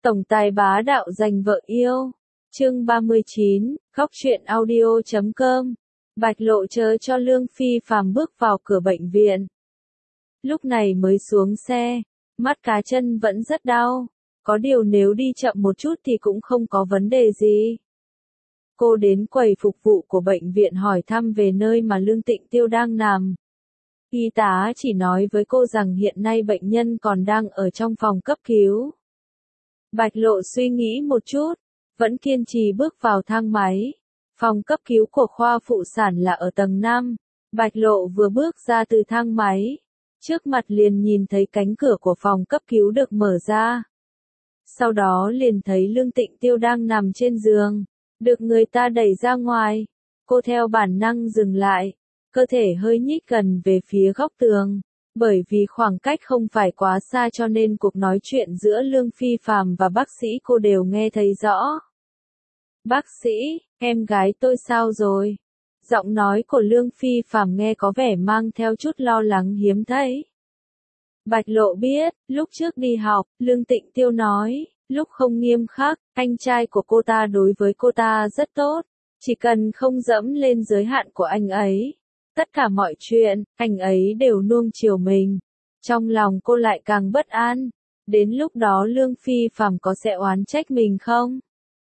Tổng tài bá đạo giành vợ yêu. Chương 39, Góc truyện audio.com. Bạch Lộ chờ cho Lương Phi Phàm bước vào cửa bệnh viện. Lúc này mới xuống xe, mắt cá chân vẫn rất đau, có điều nếu đi chậm một chút thì cũng không có vấn đề gì. Cô đến quầy phục vụ của bệnh viện hỏi thăm về nơi mà Lương Tịnh Tiêu đang nằm. Y tá chỉ nói với cô rằng hiện nay bệnh nhân còn đang ở trong phòng cấp cứu. Bạch Lộ suy nghĩ một chút, vẫn kiên trì bước vào thang máy. Phòng cấp cứu của khoa phụ sản là ở tầng 5. Bạch Lộ vừa bước ra từ thang máy, trước mặt liền nhìn thấy cánh cửa của phòng cấp cứu được mở ra. Sau đó liền thấy Lương Tịnh Tiêu đang nằm trên giường, được người ta đẩy ra ngoài. Cô theo bản năng dừng lại, cơ thể hơi nhích gần về phía góc tường. Bởi vì khoảng cách không phải quá xa cho nên cuộc nói chuyện giữa Lương Phi Phàm và bác sĩ cô đều nghe thấy rõ. Bác sĩ, em gái tôi sao rồi? Giọng nói của Lương Phi Phàm nghe có vẻ mang theo chút lo lắng hiếm thấy. Bạch Lộ biết, lúc trước đi học, Lương Tịnh Tiêu nói, lúc không nghiêm khắc, anh trai của cô ta đối với cô ta rất tốt, chỉ cần không dẫm lên giới hạn của anh ấy. Tất cả mọi chuyện, anh ấy đều nuông chiều mình. Trong lòng cô lại càng bất an. Đến lúc đó Lương Phi Phàm có sẽ oán trách mình không?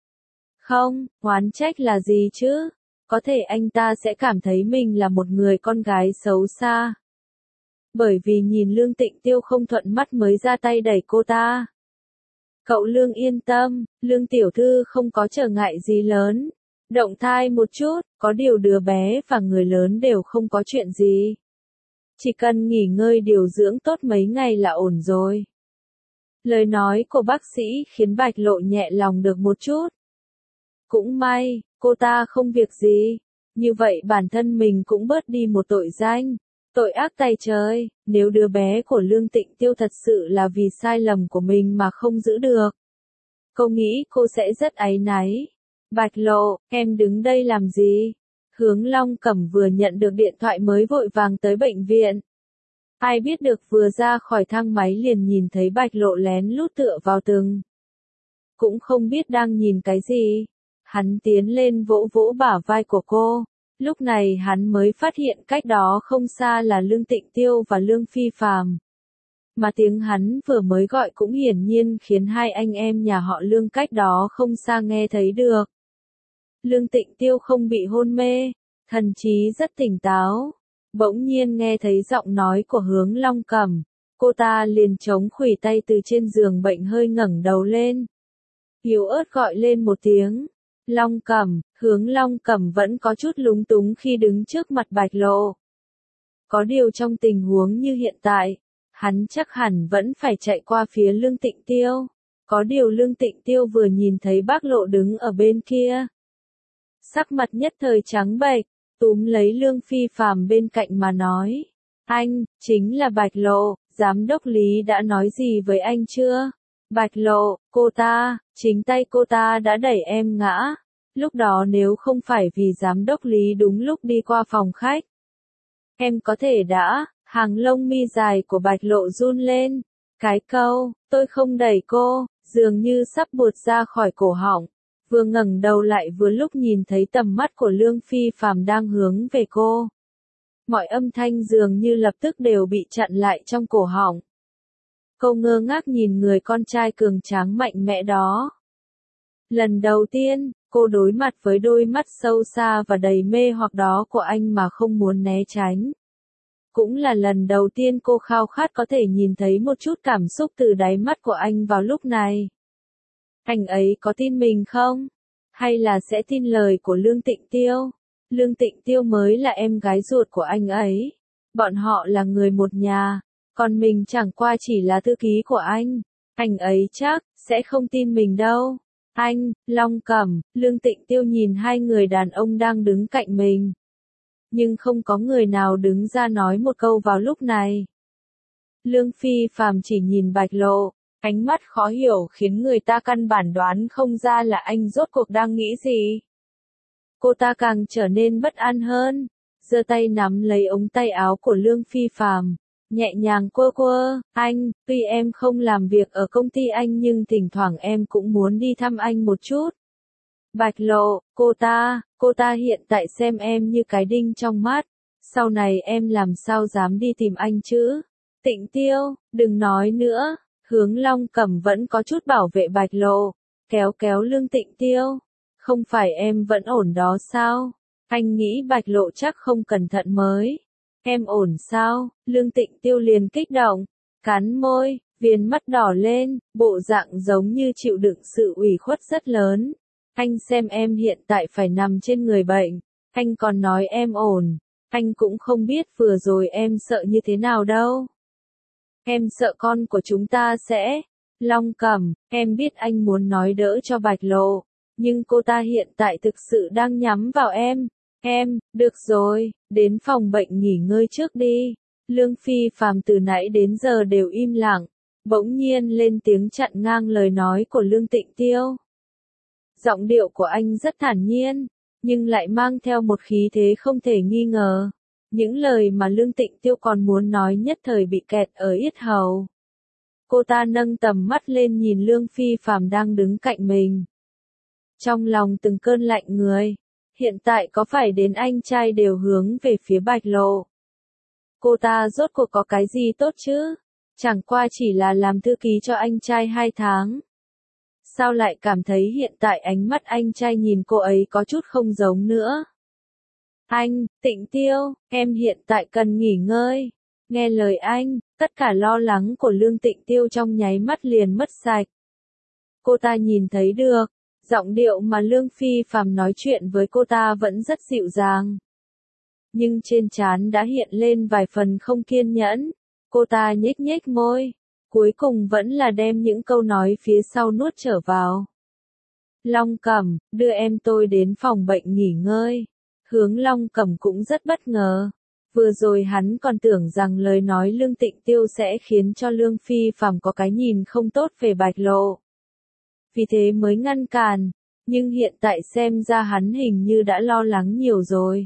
Không, oán trách là gì chứ? Có thể anh ta sẽ cảm thấy mình là một người con gái xấu xa. Bởi vì nhìn Lương Tịnh Tiêu không thuận mắt mới ra tay đẩy cô ta. Cậu Lương yên tâm, Lương tiểu thư không có trở ngại gì lớn. Động thai một chút, có điều đứa bé và người lớn đều không có chuyện gì. Chỉ cần nghỉ ngơi điều dưỡng tốt mấy ngày là ổn rồi. Lời nói của bác sĩ khiến Bạch Lộ nhẹ lòng được một chút. Cũng may, cô ta không việc gì. Như vậy bản thân mình cũng bớt đi một tội danh. Tội ác tày trời, nếu đứa bé của Lương Tịnh Tiêu thật sự là vì sai lầm của mình mà không giữ được. Cô nghĩ cô sẽ rất áy náy. Bạch Lộ, em đứng đây làm gì? Hướng Long Cẩm vừa nhận được điện thoại mới vội vàng tới bệnh viện. Ai biết được vừa ra khỏi thang máy liền nhìn thấy Bạch Lộ lén lút tựa vào tường. Cũng không biết đang nhìn cái gì. Hắn tiến lên vỗ vỗ bả vai của cô. Lúc này hắn mới phát hiện cách đó không xa là Lương Tịnh Tiêu và Lương Phi Phàm. Mà tiếng hắn vừa mới gọi cũng hiển nhiên khiến hai anh em nhà họ Lương cách đó không xa nghe thấy được. Lương Tịnh Tiêu không bị hôn mê, thần trí rất tỉnh táo. Bỗng nhiên nghe thấy giọng nói của Hướng Long Cẩm, cô ta liền chống khuỷu tay từ trên giường bệnh hơi ngẩng đầu lên. Yếu ớt gọi lên một tiếng. Long Cẩm, Hướng Long Cẩm vẫn có chút lúng túng khi đứng trước mặt Bạch Lộ. Có điều trong tình huống như hiện tại, hắn chắc hẳn vẫn phải chạy qua phía Lương Tịnh Tiêu. Có điều Lương Tịnh Tiêu vừa nhìn thấy bác Lộ đứng ở bên kia. Sắc mặt nhất thời trắng bệch, túm lấy Lương Phi Phàm bên cạnh mà nói. Anh, chính là Bạch Lộ, giám đốc Lý đã nói gì với anh chưa? Bạch Lộ, cô ta, chính tay cô ta đã đẩy em ngã. Lúc đó nếu không phải vì giám đốc Lý đúng lúc đi qua phòng khách. Em có thể đã, hàng lông mi dài của Bạch Lộ run lên. Cái câu, tôi không đẩy cô, dường như sắp buột ra khỏi cổ họng. Vừa ngẩng đầu lại vừa lúc nhìn thấy tầm mắt của Lương Phi Phàm đang hướng về cô. Mọi âm thanh dường như lập tức đều bị chặn lại trong cổ họng. Cô ngơ ngác nhìn người con trai cường tráng mạnh mẽ đó. Lần đầu tiên, cô đối mặt với đôi mắt sâu xa và đầy mê hoặc đó của anh mà không muốn né tránh. Cũng là lần đầu tiên cô khao khát có thể nhìn thấy một chút cảm xúc từ đáy mắt của anh vào lúc này. Anh ấy có tin mình không? Hay là sẽ tin lời của Lương Tịnh Tiêu? Lương Tịnh Tiêu mới là em gái ruột của anh ấy. Bọn họ là người một nhà, còn mình chẳng qua chỉ là thư ký của anh. Anh ấy chắc sẽ không tin mình đâu. Anh, Long Cẩm, Lương Tịnh Tiêu nhìn hai người đàn ông đang đứng cạnh mình. Nhưng không có người nào đứng ra nói một câu vào lúc này. Lương Phi Phàm chỉ nhìn Bạch Lộ. Ánh mắt khó hiểu khiến người ta căn bản đoán không ra là anh rốt cuộc đang nghĩ gì. Cô ta càng trở nên bất an hơn, giơ tay nắm lấy ống tay áo của Lương Phi Phàm, nhẹ nhàng quơ quơ, anh, tuy em không làm việc ở công ty anh nhưng thỉnh thoảng em cũng muốn đi thăm anh một chút. Bạch Lộ, cô ta hiện tại xem em như cái đinh trong mắt, sau này em làm sao dám đi tìm anh chứ? Tịnh Tiêu, đừng nói nữa, Hướng Long Cẩm vẫn có chút bảo vệ Bạch Lộ, kéo kéo lưng Tịnh Tiêu, không phải em vẫn ổn đó sao? Anh nghĩ Bạch Lộ chắc không cẩn thận mới. Em ổn sao? Lương Tịnh Tiêu liền kích động, cắn môi, viền mắt đỏ lên, bộ dạng giống như chịu đựng sự ủy khuất rất lớn. Anh xem em hiện tại phải nằm trên người bệnh, anh còn nói em ổn, anh cũng không biết vừa rồi em sợ như thế nào đâu. Em sợ con của chúng ta sẽ... Long Cẩm, em biết anh muốn nói đỡ cho Bạch Lộ, nhưng cô ta hiện tại thực sự đang nhắm vào em. Được rồi, đến phòng bệnh nghỉ ngơi trước đi. Lương Phi Phàm từ nãy đến giờ đều im lặng, bỗng nhiên lên tiếng chặn ngang lời nói của Lương Tịnh Tiêu. Giọng điệu của anh rất thản nhiên, nhưng lại mang theo một khí thế không thể nghi ngờ. Những lời mà Lương Tịnh Tiêu còn muốn nói nhất thời bị kẹt ở yết hầu. Cô ta nâng tầm mắt lên nhìn Lương Phi Phàm đang đứng cạnh mình. Trong lòng từng cơn lạnh người, hiện tại có phải đến anh trai đều hướng về phía Bạch Lộ. Cô ta rốt cuộc có cái gì tốt chứ? Chẳng qua chỉ là làm thư ký cho anh trai 2 tháng. Sao lại cảm thấy hiện tại ánh mắt anh trai nhìn cô ấy có chút không giống nữa? Anh, Tịnh Tiêu, em hiện tại cần nghỉ ngơi. Nghe lời anh, tất cả lo lắng của Lương Tịnh Tiêu trong nháy mắt liền mất sạch. Cô ta nhìn thấy được, giọng điệu mà Lương Phi Phàm nói chuyện với cô ta vẫn rất dịu dàng. Nhưng trên trán đã hiện lên vài phần không kiên nhẫn. Cô ta nhếch nhếch môi, cuối cùng vẫn là đem những câu nói phía sau nuốt trở vào. Long Cẩm, đưa em tôi đến phòng bệnh nghỉ ngơi. Hướng Long Cẩm cũng rất bất ngờ. Vừa rồi hắn còn tưởng rằng lời nói Lương Tịnh Tiêu sẽ khiến cho Lương Phi Phàm có cái nhìn không tốt về Bạch Lộ. Vì thế mới ngăn cản, nhưng hiện tại xem ra hắn hình như đã lo lắng nhiều rồi.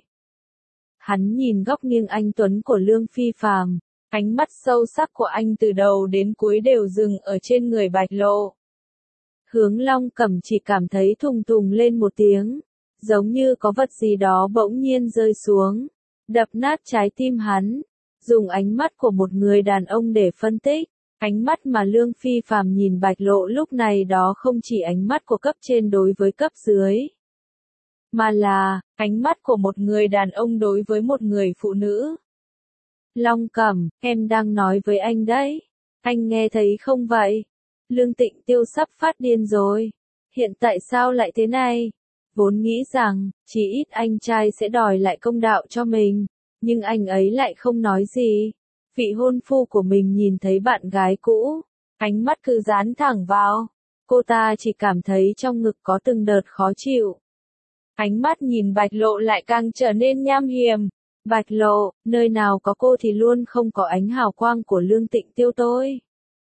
Hắn nhìn góc nghiêng anh tuấn của Lương Phi Phàm, ánh mắt sâu sắc của anh từ đầu đến cuối đều dừng ở trên người Bạch Lộ. Hướng Long Cẩm chỉ cảm thấy thùng thùng lên một tiếng, giống như có vật gì đó bỗng nhiên rơi xuống, đập nát trái tim hắn. Dùng ánh mắt của một người đàn ông để phân tích, ánh mắt mà Lương Phi Phàm nhìn Bạch Lộ lúc này đó không chỉ ánh mắt của cấp trên đối với cấp dưới, mà là ánh mắt của một người đàn ông đối với một người phụ nữ. Long Cẩm, em đang nói với anh đấy. Anh nghe thấy không vậy? Lương Tịnh Tiêu sắp phát điên rồi. Hiện tại sao lại thế này? Vốn nghĩ rằng, chỉ ít anh trai sẽ đòi lại công đạo cho mình. Nhưng anh ấy lại không nói gì. Vị hôn phu của mình nhìn thấy bạn gái cũ. Ánh mắt cứ dán thẳng vào. Cô ta chỉ cảm thấy trong ngực có từng đợt khó chịu. Ánh mắt nhìn Bạch Lộ lại càng trở nên nham hiểm. Bạch Lộ, nơi nào có cô thì luôn không có ánh hào quang của Lương Tịnh Tiêu tôi.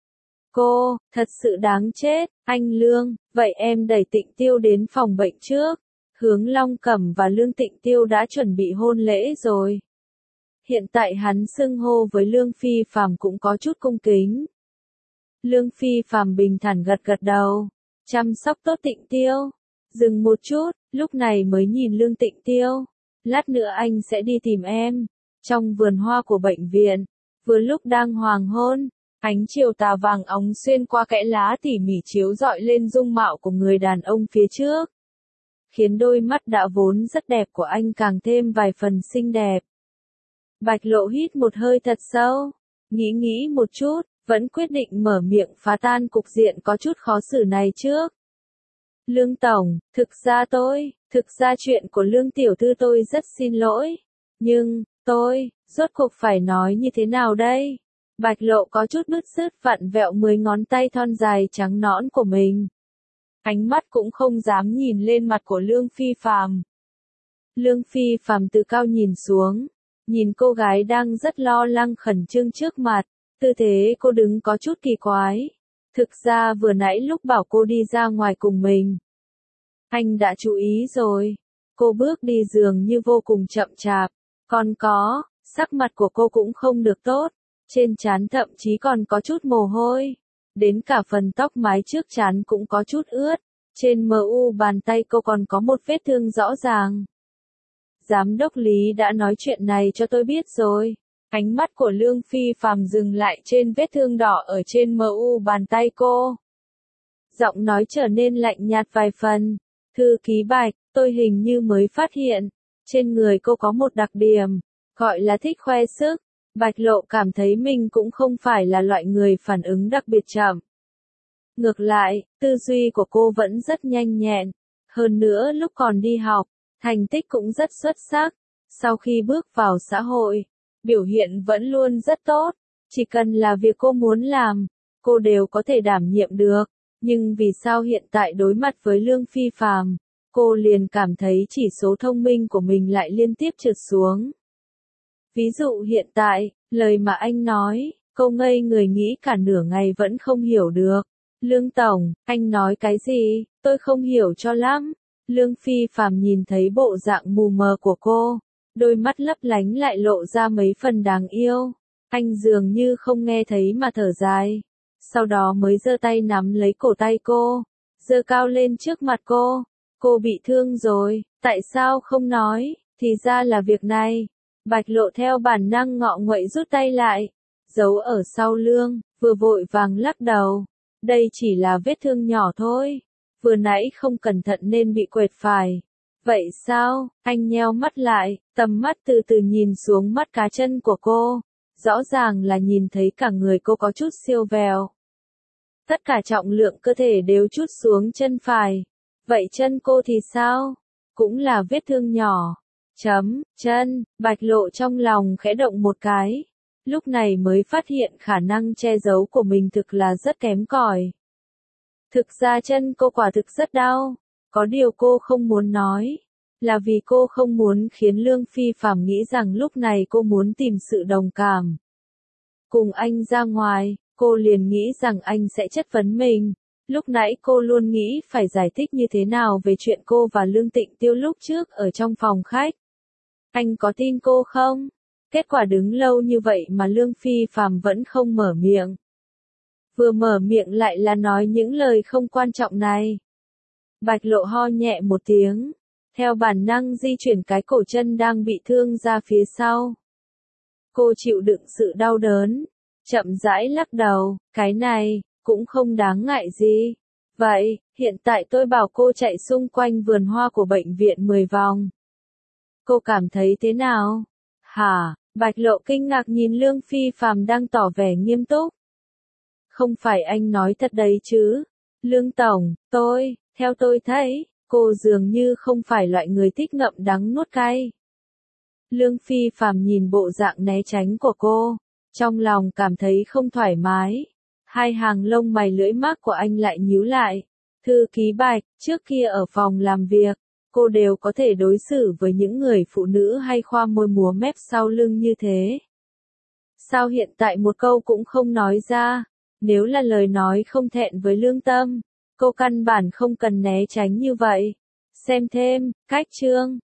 Cô, thật sự đáng chết, anh Lương, vậy em đẩy Tịnh Tiêu đến phòng bệnh trước. Hướng Long Cẩm và Lương Tịnh Tiêu đã chuẩn bị hôn lễ rồi. Hiện tại hắn xưng hô với Lương Phi Phàm cũng có chút cung kính. Lương Phi Phàm bình thản gật gật đầu, chăm sóc tốt Tịnh Tiêu. Dừng một chút, lúc này mới nhìn Lương Tịnh Tiêu. Lát nữa anh sẽ đi tìm em. Trong vườn hoa của bệnh viện, vừa lúc đang hoàng hôn, ánh chiều tà vàng óng xuyên qua kẽ lá tỉ mỉ chiếu rọi lên dung mạo của người đàn ông phía trước, khiến đôi mắt đã vốn rất đẹp của anh càng thêm vài phần xinh đẹp. Bạch Lộ hít một hơi thật sâu, nghĩ một chút, vẫn quyết định mở miệng phá tan cục diện có chút khó xử này trước. Lương Tổng, thực ra chuyện của Lương Tiểu Thư tôi rất xin lỗi. Nhưng, rốt cuộc phải nói như thế nào đây? Bạch Lộ có chút bứt rứt vặn vẹo 10 ngón tay thon dài trắng nõn của mình. Ánh mắt cũng không dám nhìn lên mặt của Lương Phi Phàm. Lương Phi Phàm từ cao nhìn xuống, nhìn cô gái đang rất lo lắng khẩn trương trước mặt, tư thế cô đứng có chút kỳ quái. Thực ra vừa nãy lúc bảo cô đi ra ngoài cùng mình, anh đã chú ý rồi. Cô bước đi dường như vô cùng chậm chạp, còn có, sắc mặt của cô cũng không được tốt. Trên trán thậm chí còn có chút mồ hôi. Đến cả phần tóc mái trước trán cũng có chút ướt. Trên mu bàn tay cô còn có một vết thương rõ ràng. Giám đốc Lý đã nói chuyện này cho tôi biết rồi. Ánh mắt của Lương Phi Phàm dừng lại trên vết thương đỏ ở trên mu bàn tay cô. Giọng nói trở nên lạnh nhạt vài phần. Thư ký Bạch, tôi hình như mới phát hiện. Trên người cô có một đặc điểm. Gọi là thích khoe sức. Bạch Lộ cảm thấy mình cũng không phải là loại người phản ứng đặc biệt chậm. Ngược lại, tư duy của cô vẫn rất nhanh nhẹn. Hơn nữa lúc còn đi học, thành tích cũng rất xuất sắc. Sau khi bước vào xã hội, biểu hiện vẫn luôn rất tốt. Chỉ cần là việc cô muốn làm, cô đều có thể đảm nhiệm được. Nhưng vì sao hiện tại đối mặt với Lương Phi Phàm, cô liền cảm thấy chỉ số thông minh của mình lại liên tiếp trượt xuống. Ví dụ hiện tại, lời mà anh nói, cô ngây người nghĩ cả nửa ngày vẫn không hiểu được. Lương Tổng, anh nói cái gì, tôi không hiểu cho lắm. Lương Phi Phàm nhìn thấy bộ dạng mù mờ của cô, đôi mắt lấp lánh lại lộ ra mấy phần đáng yêu. Anh dường như không nghe thấy mà thở dài. Sau đó mới giơ tay nắm lấy cổ tay cô, giơ cao lên trước mặt cô. Cô bị thương rồi, tại sao không nói, thì ra là việc này. Bạch Lộ theo bản năng ngọ nguậy rút tay lại, giấu ở sau lưng, vừa vội vàng lắc đầu. Đây chỉ là vết thương nhỏ thôi, vừa nãy không cẩn thận nên bị quệt phải. Vậy sao? Anh nheo mắt lại, tầm mắt từ từ nhìn xuống mắt cá chân của cô. Rõ ràng là nhìn thấy cả người cô có chút siêu vẹo. Tất cả trọng lượng cơ thể đều trút xuống chân phải. Vậy chân cô thì sao? Cũng là vết thương nhỏ. Chân, Bạch Lộ trong lòng khẽ động một cái. Lúc này mới phát hiện khả năng che giấu của mình thực là rất kém cỏi. Thực ra chân cô quả thực rất đau. Có điều cô không muốn nói. Là vì cô không muốn khiến Lương Phi Phàm nghĩ rằng lúc này cô muốn tìm sự đồng cảm. Cùng anh ra ngoài, cô liền nghĩ rằng anh sẽ chất vấn mình. Lúc nãy cô luôn nghĩ phải giải thích như thế nào về chuyện cô và Lương Tịnh Tiêu lúc trước ở trong phòng khách. Anh có tin cô không? Kết quả đứng lâu như vậy mà Lương Phi Phàm vẫn không mở miệng. Vừa mở miệng lại là nói những lời không quan trọng này. Bạch Lộ ho nhẹ một tiếng, theo bản năng di chuyển cái cổ chân đang bị thương ra phía sau. Cô chịu đựng sự đau đớn, chậm rãi lắc đầu, cái này, cũng không đáng ngại gì. Vậy, hiện tại tôi bảo cô chạy xung quanh vườn hoa của bệnh viện 10 vòng. Cô cảm thấy thế nào? Hả? Bạch Lộ kinh ngạc nhìn Lương Phi Phàm đang tỏ vẻ nghiêm túc. Không phải anh nói thật đấy chứ? Lương Tổng, theo tôi thấy, cô dường như không phải loại người thích ngậm đắng nuốt cay. Lương Phi Phàm nhìn bộ dạng né tránh của cô, trong lòng cảm thấy không thoải mái. Hai hàng lông mày lưỡi mác của anh lại nhíu lại. Thư ký Bạch, trước kia ở phòng làm việc, cô đều có thể đối xử với những người phụ nữ hay khoa môi múa mép sau lưng như thế. Sao hiện tại một câu cũng không nói ra? Nếu là lời nói không thẹn với lương tâm, cô căn bản không cần né tránh như vậy. Xem thêm, cách chương.